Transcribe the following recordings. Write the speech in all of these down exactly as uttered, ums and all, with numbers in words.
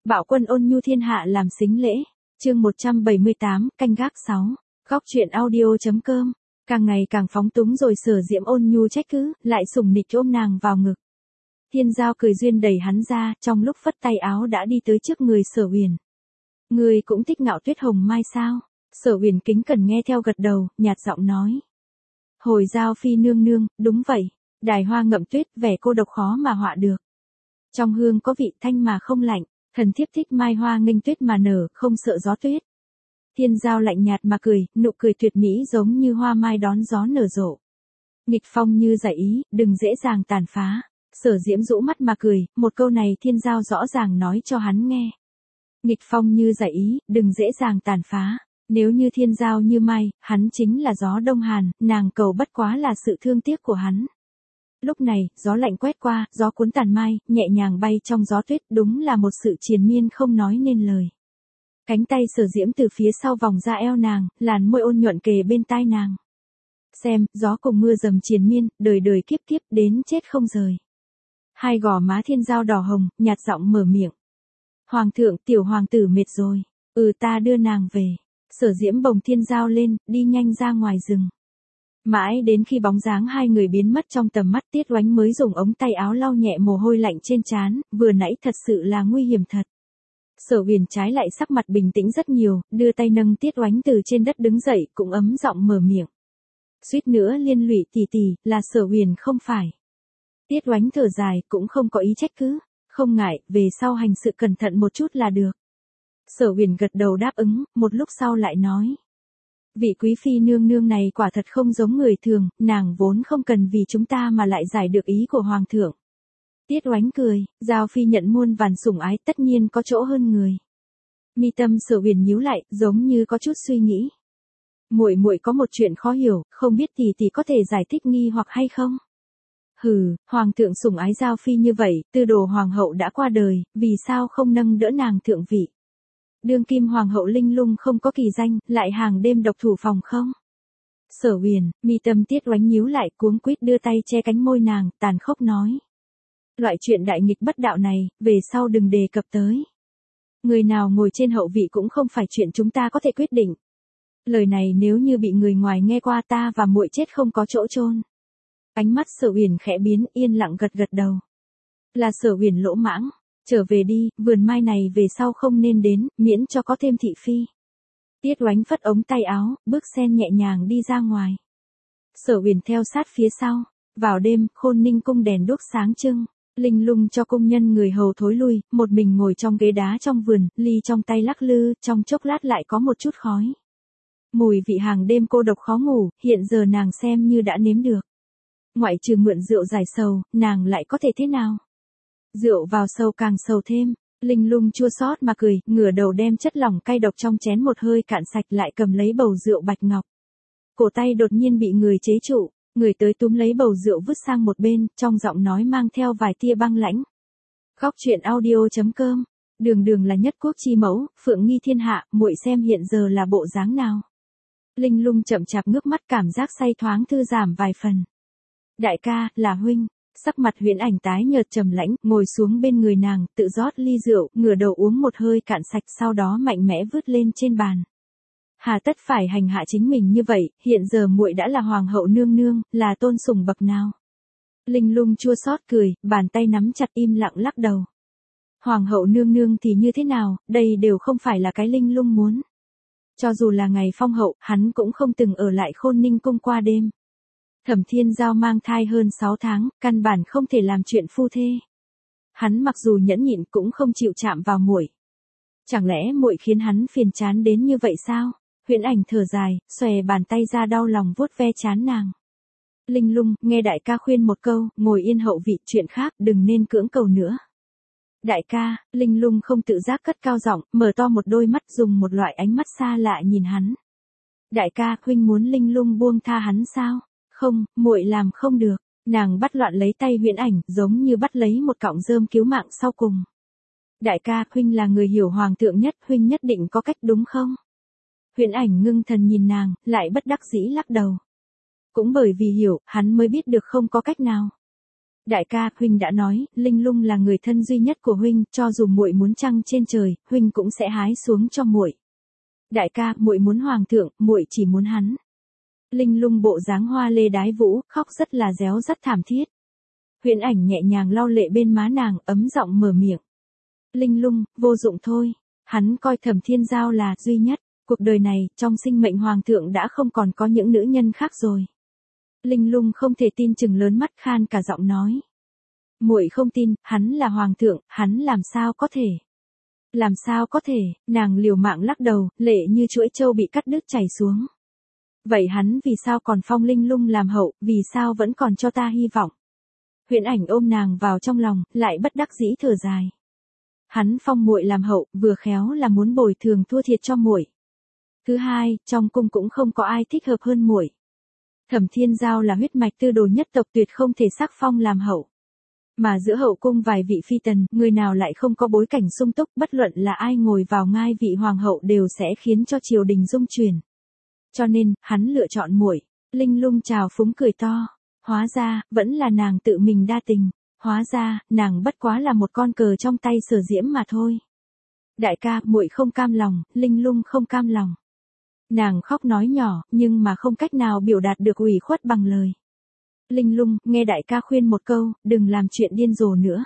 Bạo quân ôn nhu thiên hạ làm sính lễ. Chương một trăm bảy mươi tám, canh gác sáu. Góc truyện audio.com. Càng ngày càng phóng túng rồi Sở Diễm ôn nhu trách cứ, lại sủng nịch ôm nàng vào ngực. Thiên Giao cười duyên đẩy hắn ra, trong lúc phất tay áo đã đi tới trước người Sở Uyển. Ngươi cũng thích Ngạo Tuyết Hồng Mai sao? Sở Uyển kính cẩn nghe theo gật đầu, nhạt giọng nói. Hồi Giao phi nương nương, đúng vậy, đài hoa ngậm tuyết, vẻ cô độc khó mà họa được. Trong hương có vị thanh mà không lạnh, thần thiếp thích mai hoa nghênh tuyết mà nở, không sợ gió tuyết. Thiên Giao lạnh nhạt mà cười, nụ cười tuyệt mỹ giống như hoa mai đón gió nở rộ. Nghịch phong như giải ý, đừng dễ dàng tàn phá. Sở Diễm rũ mắt mà cười, một câu này Thiên Giao rõ ràng nói cho hắn nghe. Nghịch phong như giải ý, đừng dễ dàng tàn phá. Nếu như Thiên Giao như mai, hắn chính là gió đông hàn, nàng cầu bất quá là sự thương tiếc của hắn. Lúc này, gió lạnh quét qua, gió cuốn tàn mai, nhẹ nhàng bay trong gió tuyết, đúng là một sự triền miên không nói nên lời. Cánh tay Sở Diễm từ phía sau vòng ra eo nàng, làn môi ôn nhuận kề bên tai nàng. Xem, gió cùng mưa dầm triền miên, đời đời kiếp kiếp, đến chết không rời. Hai gò má Thiên Giao đỏ hồng, nhạt giọng mở miệng. Hoàng thượng, tiểu hoàng tử mệt rồi, ừ ta đưa nàng về. Sở Diễm bồng Thiên Giao lên, đi nhanh ra ngoài rừng. Mãi đến khi bóng dáng hai người biến mất trong tầm mắt, Tiết Oánh mới dùng ống tay áo lau nhẹ mồ hôi lạnh trên trán, vừa nãy thật sự là nguy hiểm thật. Sở Uyển trái lại sắc mặt bình tĩnh rất nhiều, đưa tay nâng Tiết Oánh từ trên đất đứng dậy, cũng ấm giọng mở miệng. Suýt nữa liên lụy tỷ tỷ, là Sở Uyển không phải. Tiết Oánh thở dài, cũng không có ý trách cứ, không ngại, về sau hành sự cẩn thận một chút là được. Sở Uyển gật đầu đáp ứng, một lúc sau lại nói. Vị quý phi nương nương này quả thật không giống người thường, nàng vốn không cần vì chúng ta mà lại giải được ý của hoàng thượng. Tiết Oánh cười, Giao phi nhận muôn vàn sủng ái tất nhiên có chỗ hơn người. Mi tâm Sở Uyển nhíu lại, giống như có chút suy nghĩ. Muội muội có một chuyện khó hiểu, không biết tỷ tỷ có thể giải thích nghi hoặc hay không? Hừ, hoàng thượng sủng ái Giao phi như vậy, Tư Đồ hoàng hậu đã qua đời, vì sao không nâng đỡ nàng thượng vị? Đương kim hoàng hậu Linh Lung không có kỳ danh, lại hàng đêm độc thủ phòng không? Sở Uyển, mi tâm Tiết Oánh nhíu lại, cuống quýt đưa tay che cánh môi nàng, tàn khốc nói. Loại chuyện đại nghịch bất đạo này, về sau đừng đề cập tới. Người nào ngồi trên hậu vị cũng không phải chuyện chúng ta có thể quyết định. Lời này nếu như bị người ngoài nghe qua, ta và muội chết không có chỗ chôn. Ánh mắt Sở Uyển khẽ biến, yên lặng gật gật đầu. Là Sở Uyển lỗ mãng. Trở về đi, vườn mai này về sau không nên đến, miễn cho có thêm thị phi. Tiết Oánh phất ống tay áo, bước sen nhẹ nhàng đi ra ngoài. Sở Uyển theo sát phía sau. Vào đêm, Khôn Ninh cung đèn đuốc sáng trưng. Linh Lung cho cung nhân người hầu thối lui, một mình ngồi trong ghế đá trong vườn, ly trong tay lắc lư, trong chốc lát lại có một chút khói. Mùi vị hàng đêm cô độc khó ngủ, hiện giờ nàng xem như đã nếm được. Ngoại trừ mượn rượu giải sầu, nàng lại có thể thế nào? Rượu vào sầu càng sầu thêm. Linh Lung chua xót mà cười, ngửa đầu đem chất lỏng cay độc trong chén một hơi cạn sạch, lại cầm lấy bầu rượu bạch ngọc. Cổ tay đột nhiên bị người chế trụ, người tới túm lấy bầu rượu vứt sang một bên, trong giọng nói mang theo vài tia băng lãnh. Góc truyện audio.com. Đường đường là nhất quốc chi mẫu, phượng nghi thiên hạ, muội xem hiện giờ là bộ dáng nào? Linh Lung chậm chạp ngước mắt, cảm giác say thoáng thư giảm vài phần. Đại ca, là huynh. Sắc mặt Huyễn Ảnh tái nhợt trầm lãnh, ngồi xuống bên người nàng, tự rót ly rượu, ngửa đầu uống một hơi cạn sạch, sau đó mạnh mẽ vứt lên trên bàn. Hà tất phải hành hạ chính mình như vậy, hiện giờ muội đã là hoàng hậu nương nương, là tôn sùng bậc nào? Linh Lung chua xót cười, bàn tay nắm chặt im lặng lắc đầu. Hoàng hậu nương nương thì như thế nào, đây đều không phải là cái Linh Lung muốn. Cho dù là ngày phong hậu, hắn cũng không từng ở lại Khôn Ninh cung qua đêm. Thẩm Thiên Giao mang thai hơn sáu tháng, căn bản không thể làm chuyện phu thê. Hắn mặc dù nhẫn nhịn cũng không chịu chạm vào muội. Chẳng lẽ muội khiến hắn phiền chán đến như vậy sao? Huyễn Ảnh thở dài, xòe bàn tay ra đau lòng vuốt ve trán nàng. Linh Lung, nghe đại ca khuyên một câu, ngồi yên hậu vị, chuyện khác đừng nên cưỡng cầu nữa. Đại ca, Linh Lung không tự giác cất cao giọng, mở to một đôi mắt, dùng một loại ánh mắt xa lạ nhìn hắn. Đại ca, huynh muốn Linh Lung buông tha hắn sao? Không, muội làm không được. Nàng bắt loạn lấy tay Huyễn Ảnh, giống như bắt lấy một cọng rơm cứu mạng sau cùng. Đại ca, huynh là người hiểu hoàng thượng nhất, huynh nhất định có cách đúng không? Huyễn Ảnh ngưng thần nhìn nàng, lại bất đắc dĩ lắc đầu. Cũng bởi vì hiểu, hắn mới biết được không có cách nào. Đại ca, huynh đã nói, Linh Lung là người thân duy nhất của huynh, cho dù muội muốn trăng trên trời, huynh cũng sẽ hái xuống cho muội. Đại ca, muội muốn hoàng thượng, muội chỉ muốn hắn. Linh Lung bộ dáng hoa lê đái vũ, khóc rất là réo rắt thảm thiết. Huyễn Ảnh nhẹ nhàng lau lệ bên má nàng, ấm giọng mở miệng. Linh Lung, vô dụng thôi. Hắn coi Thẩm Thiên Giao là duy nhất. Cuộc đời này, trong sinh mệnh hoàng thượng đã không còn có những nữ nhân khác rồi. Linh Lung không thể tin, chừng lớn mắt, khan cả giọng nói. Muội không tin, hắn là hoàng thượng, hắn làm sao có thể. Làm sao có thể, nàng liều mạng lắc đầu, lệ như chuỗi trâu bị cắt đứt chảy xuống. Vậy hắn vì sao còn phong Linh Lung làm hậu, vì sao vẫn còn cho ta hy vọng. Huyễn Ảnh ôm nàng vào trong lòng, lại bất đắc dĩ thở dài. Hắn phong muội làm hậu, vừa khéo là muốn bồi thường thua thiệt cho muội. Thứ hai, trong cung cũng không có ai thích hợp hơn muội. Thẩm Thiên Giao là huyết mạch tư đồ nhất tộc, tuyệt không thể sắc phong làm hậu. Mà giữa hậu cung vài vị phi tần, người nào lại không có bối cảnh sung túc, bất luận là ai ngồi vào ngai vị hoàng hậu đều sẽ khiến cho triều đình rung chuyển. Cho nên, hắn lựa chọn muội. Linh Lung trào phúng cười to. Hóa ra, vẫn là nàng tự mình đa tình. Hóa ra, nàng bất quá là một con cờ trong tay Sở Diễm mà thôi. Đại ca, muội không cam lòng, Linh Lung không cam lòng. Nàng khóc nói nhỏ, nhưng mà không cách nào biểu đạt được ủy khuất bằng lời. Linh Lung, nghe đại ca khuyên một câu, đừng làm chuyện điên rồ nữa.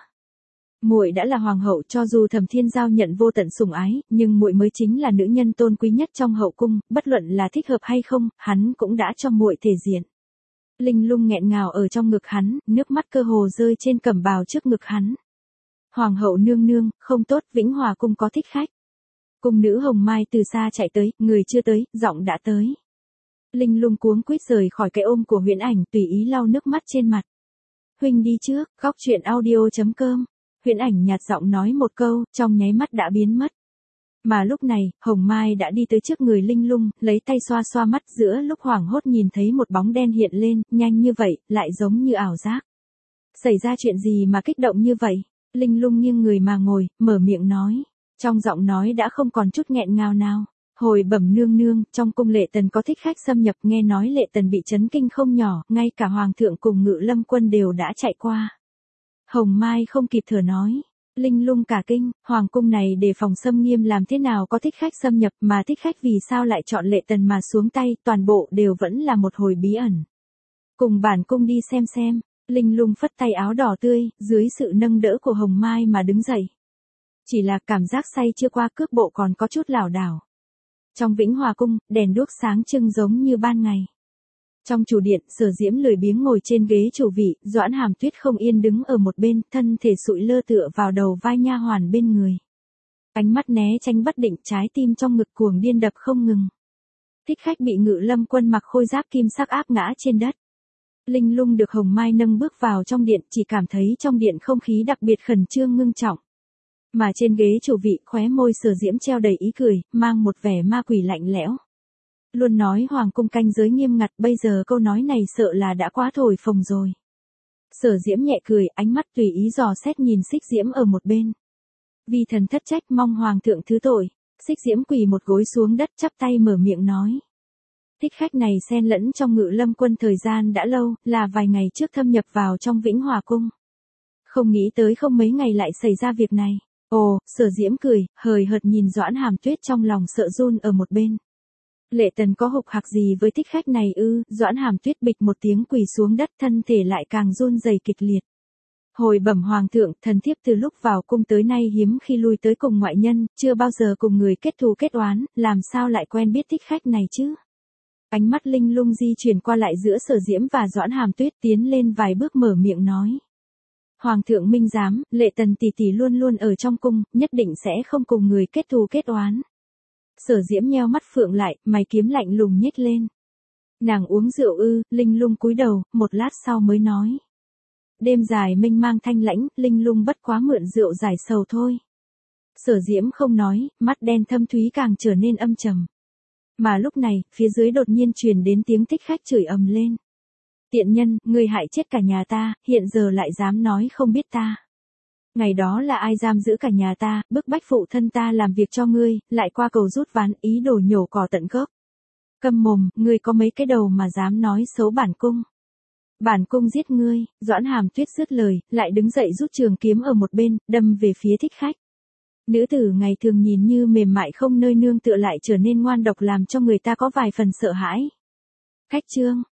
Muội đã là hoàng hậu, cho dù Thẩm Thiên Giao nhận vô tận sủng ái, nhưng muội mới chính là nữ nhân tôn quý nhất trong hậu cung, bất luận là thích hợp hay không, hắn cũng đã cho muội thể diện. Linh Lung nghẹn ngào ở trong ngực hắn, nước mắt cơ hồ rơi trên cẩm bào trước ngực hắn. Hoàng hậu nương nương, không tốt, Vĩnh Hòa cung có thích khách. Cung nữ Hồng Mai từ xa chạy tới, người chưa tới, giọng đã tới. Linh Lung cuống quýt rời khỏi cái ôm của Huyễn Ảnh, tùy ý lau nước mắt trên mặt. Huynh đi trước, góc truyện audio chấm com. Huyễn Ảnh nhạt giọng nói một câu, trong nháy mắt đã biến mất. Mà lúc này, Hồng Mai đã đi tới trước người Linh Lung, lấy tay xoa xoa mắt, giữa lúc hoảng hốt nhìn thấy một bóng đen hiện lên, nhanh như vậy, lại giống như ảo giác. Xảy ra chuyện gì mà kích động như vậy? Linh Lung nghiêng người mà ngồi, mở miệng nói. Trong giọng nói đã không còn chút nghẹn ngào nào. Hồi bẩm nương nương, trong cung Lệ Tần có thích khách xâm nhập, nghe nói Lệ Tần bị chấn kinh không nhỏ, ngay cả hoàng thượng cùng Ngự Lâm quân đều đã chạy qua. Hồng Mai không kịp thở nói. Linh Lung cả kinh, hoàng cung này đề phòng xâm nghiêm, làm thế nào có thích khách xâm nhập, mà thích khách vì sao lại chọn Lệ Tần mà xuống tay, toàn bộ đều vẫn là một hồi bí ẩn. Cùng bản cung đi xem xem. Linh Lung phất tay áo đỏ tươi, dưới sự nâng đỡ của Hồng Mai mà đứng dậy. Chỉ là cảm giác say chưa qua, cước bộ còn có chút lảo đảo. Trong Vĩnh Hòa cung, đèn đuốc sáng trưng giống như ban ngày. Trong chủ điện, Sở Diễm lười biếng ngồi trên ghế chủ vị, Doãn Hàm Tuyết không yên đứng ở một bên, thân thể sụi lơ tựa vào đầu vai nha hoàn bên người. Ánh mắt né tránh bất định, trái tim trong ngực cuồng điên đập không ngừng. Thích khách bị Ngự Lâm quân mặc khôi giáp kim sắc áp ngã trên đất. Linh Lung được Hồng Mai nâng bước vào trong điện, chỉ cảm thấy trong điện không khí đặc biệt khẩn trương ngưng trọng. Mà trên ghế chủ vị, khóe môi Sở Diễm treo đầy ý cười, mang một vẻ ma quỷ lạnh lẽo. Luôn nói hoàng cung canh giới nghiêm ngặt, bây giờ câu nói này sợ là đã quá thổi phồng rồi. Sở Diễm nhẹ cười, ánh mắt tùy ý dò xét nhìn Xích Diễm ở một bên. Vì thần thất trách, mong hoàng thượng thứ tội. Xích Diễm quỳ một gối xuống đất, chắp tay mở miệng nói. Thích khách này xen lẫn trong Ngự Lâm quân thời gian đã lâu, là vài ngày trước thâm nhập vào trong Vĩnh Hòa cung. Không nghĩ tới không mấy ngày lại xảy ra việc này. Ồ, Sở Diễm cười, hời hợt nhìn Doãn Hàm Tuyết, trong lòng sợ run ở một bên. Lệ Tần có hục hạc gì với thích khách này ư? Doãn Hàm Tuyết bịch một tiếng quỳ xuống đất, thân thể lại càng run rẩy kịch liệt. Hồi bẩm hoàng thượng, thần thiếp từ lúc vào cung tới nay hiếm khi lui tới cùng ngoại nhân, chưa bao giờ cùng người kết thù kết oán, làm sao lại quen biết thích khách này chứ? Ánh mắt Linh Lung di chuyển qua lại giữa Sở Diễm và Doãn Hàm Tuyết, tiến lên vài bước mở miệng nói. Hoàng thượng minh giám, Lệ Tần tỷ tỷ luôn luôn ở trong cung, nhất định sẽ không cùng người kết thù kết oán. Sở Diễm nheo mắt phượng lại, mày kiếm lạnh lùng nhếch lên. Nàng uống rượu ư? Linh Lung cúi đầu, một lát sau mới nói. Đêm dài mênh mang thanh lãnh, Linh Lung bất quá mượn rượu giải sầu thôi. Sở Diễm không nói, mắt đen thâm thúy càng trở nên âm trầm. Mà lúc này, phía dưới đột nhiên truyền đến tiếng thích khách chửi ầm lên. Tiện nhân, ngươi hại chết cả nhà ta, hiện giờ lại dám nói không biết ta. Ngày đó là ai giam giữ cả nhà ta, bức bách phụ thân ta làm việc cho ngươi, lại qua cầu rút ván, ý đồ nhổ cỏ tận gốc. Câm mồm, ngươi có mấy cái đầu mà dám nói xấu bản cung. Bản cung giết ngươi, Doãn Hàm Tuyết dứt lời, lại đứng dậy rút trường kiếm ở một bên, đâm về phía thích khách. Nữ tử ngày thường nhìn như mềm mại không nơi nương tựa lại trở nên ngoan độc làm cho người ta có vài phần sợ hãi. Khách trương,